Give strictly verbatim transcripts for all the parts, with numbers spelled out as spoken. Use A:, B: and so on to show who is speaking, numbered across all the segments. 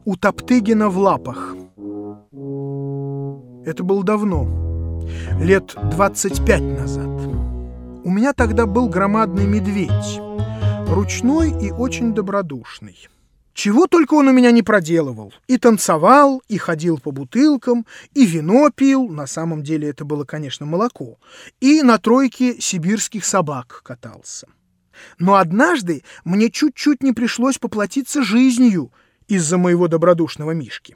A: У Топтыгина в лапах. Это было давно, лет двадцать пять назад. У меня тогда был громадный медведь, ручной и очень добродушный. Чего только он у меня не проделывал. И танцевал, и ходил по бутылкам, и вино пил, на самом деле это было, конечно, молоко, и на тройке сибирских собак катался. Но однажды мне чуть-чуть не пришлось поплатиться жизнью из-за моего добродушного Мишки.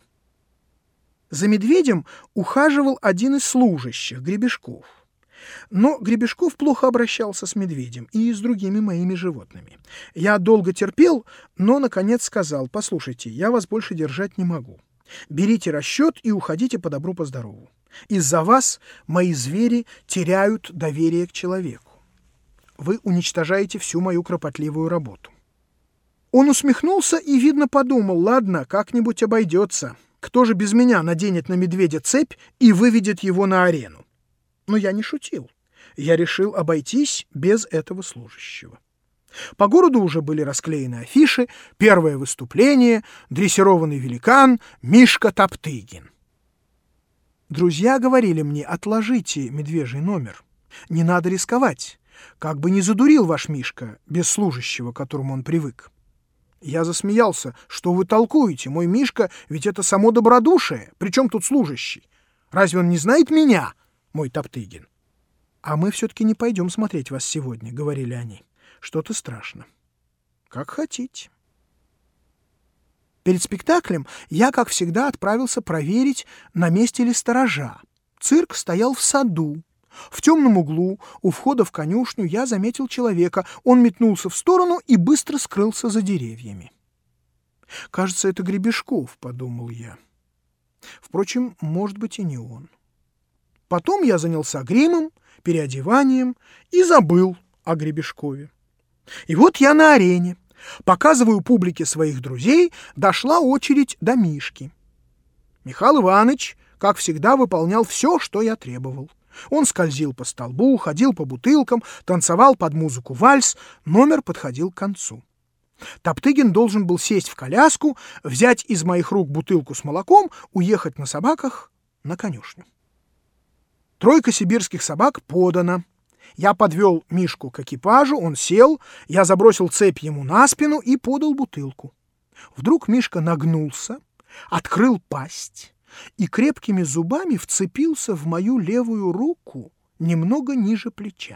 A: За медведем ухаживал один из служащих, Гребешков. Но Гребешков плохо обращался с медведем и с другими моими животными. Я долго терпел, но, наконец, сказал: «Послушайте, я вас больше держать не могу. Берите расчет и уходите по добру, по здорову. Из-за вас мои звери теряют доверие к человеку. Вы уничтожаете всю мою кропотливую работу». Он усмехнулся и, видно, подумал: ладно, как-нибудь обойдется. Кто же без меня наденет на медведя цепь и выведет его на арену? Но я не шутил. Я решил обойтись без этого служащего. По городу уже были расклеены афиши: первое выступление, дрессированный великан Мишка Топтыгин. Друзья говорили мне: отложите медвежий номер, не надо рисковать, как бы не задурил ваш Мишка без служащего, к которому он привык. Я засмеялся: что вы толкуете, мой Мишка ведь это само добродушие, причем тут служащий? Разве он не знает меня, мой Топтыгин? А мы все-таки не пойдем смотреть вас сегодня, говорили они. Что-то страшно. Как хотите. Перед спектаклем я, как всегда, отправился проверить, на месте ли сторожа. Цирк стоял в саду. В темном углу, у входа в конюшню, я заметил человека. Он метнулся в сторону и быстро скрылся за деревьями. «Кажется, это Гребешков», — подумал я. Впрочем, может быть, и не он. Потом я занялся гримом, переодеванием и забыл о Гребешкове. И вот я на арене, показываю публике своих друзей, дошла очередь до Мишки. Михаил Иванович, как всегда, выполнял все, что я требовал. Он скользил по столбу, ходил по бутылкам, танцевал под музыку вальс, номер подходил к концу. Топтыгин должен был сесть в коляску, взять из моих рук бутылку с молоком, уехать на собаках на конюшню. Тройка сибирских собак подана. Я подвел Мишку к экипажу, он сел, я забросил цепь ему на спину и подал бутылку. Вдруг Мишка нагнулся, открыл пасть и крепкими зубами вцепился в мою левую руку немного ниже плеча.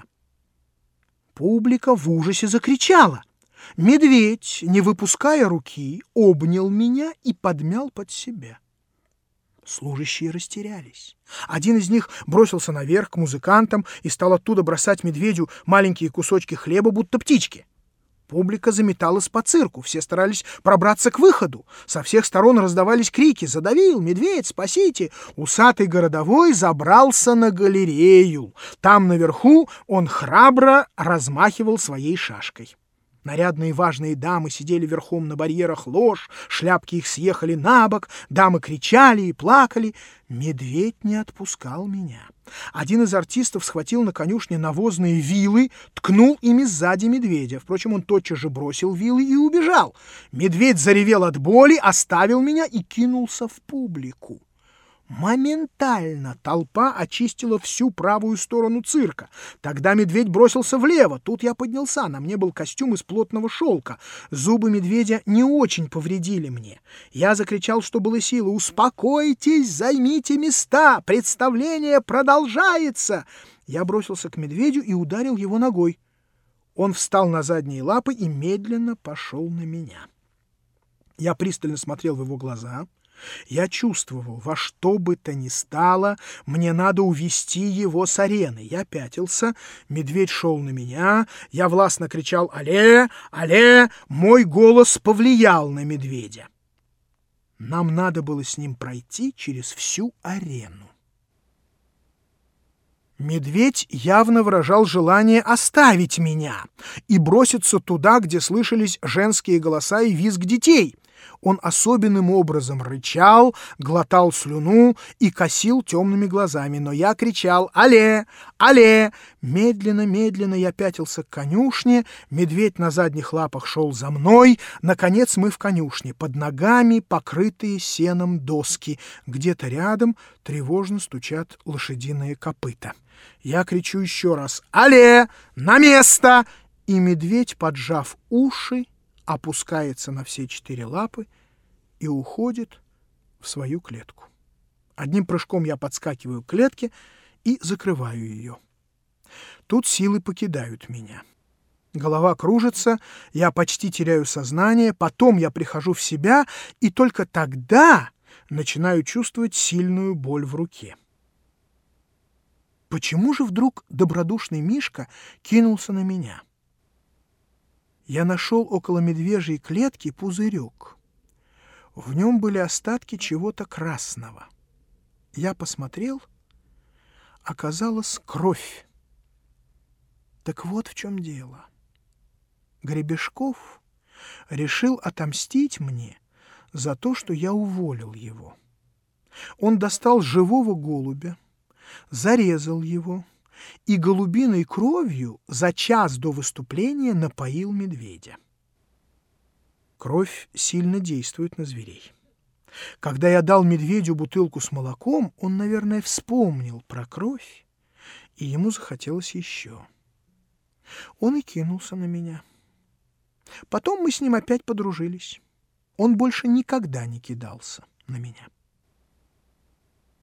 A: Публика в ужасе закричала. Медведь, не выпуская руки, обнял меня и подмял под себя. Служащие растерялись. Один из них бросился наверх к музыкантам и стал оттуда бросать медведю маленькие кусочки хлеба, будто птички. Публика заметалась по цирку, все старались пробраться к выходу. Со всех сторон раздавались крики: «Задавил! Медведь! Спасите!» Усатый городовой забрался на галерею. Там наверху он храбро размахивал своей шашкой. Нарядные важные дамы сидели верхом на барьерах лож, шляпки их съехали на бок, дамы кричали и плакали. Медведь не отпускал меня. Один из артистов схватил на конюшне навозные вилы, ткнул ими сзади медведя. Впрочем, он тотчас же бросил вилы и убежал. Медведь заревел от боли, оставил меня и кинулся в публику. Моментально толпа очистила всю правую сторону цирка. Тогда медведь бросился влево. Тут я поднялся. На мне был костюм из плотного шелка. Зубы медведя не очень повредили мне. Я закричал, что было силы: «Успокойтесь, займите места! Представление продолжается!» Я бросился к медведю и ударил его ногой. Он встал на задние лапы и медленно пошел на меня. Я пристально смотрел в его глаза. Я чувствовал, во что бы то ни стало, мне надо увести его с арены. Я пятился, медведь шел на меня, я властно кричал: «Алле! Алле!» Мой голос повлиял на медведя. Нам надо было с ним пройти через всю арену. Медведь явно выражал желание оставить меня и броситься туда, где слышались женские голоса и визг детей. Он особенным образом рычал, глотал слюну и косил темными глазами, но я кричал «Але! Але!». Медленно-медленно я пятился к конюшне, медведь на задних лапах шел за мной, наконец мы в конюшне, под ногами покрытые сеном доски, где-то рядом тревожно стучат лошадиные копыта. Я кричу еще раз «Але! На место!». И медведь, поджав уши, опускается на все четыре лапы и уходит в свою клетку. Одним прыжком я подскакиваю к клетке и закрываю ее. Тут силы покидают меня. Голова кружится, я почти теряю сознание, потом я прихожу в себя, и только тогда начинаю чувствовать сильную боль в руке. Почему же вдруг добродушный Мишка кинулся на меня? Я нашел около медвежьей клетки пузырек. В нем были остатки чего-то красного. Я посмотрел, оказалась кровь. Так вот в чем дело. Гребешков решил отомстить мне за то, что я уволил его. Он достал живого голубя, зарезал его и голубиной кровью за час до выступления напоил медведя. Кровь сильно действует на зверей. Когда я дал медведю бутылку с молоком, он, наверное, вспомнил про кровь, и ему захотелось еще. Он и кинулся на меня. Потом мы с ним опять подружились. Он больше никогда не кидался на меня.